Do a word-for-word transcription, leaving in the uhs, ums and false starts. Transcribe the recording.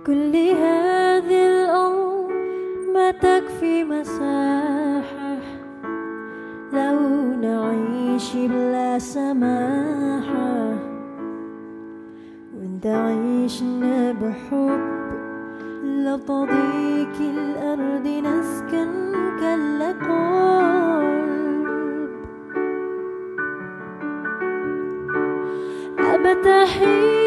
كل هذه الأرض ما تكفي مساحة لو نعيش بلا سماحة، وانت عيشنا بحب لتضيق الأرض نسكن كالقلب. أبتحي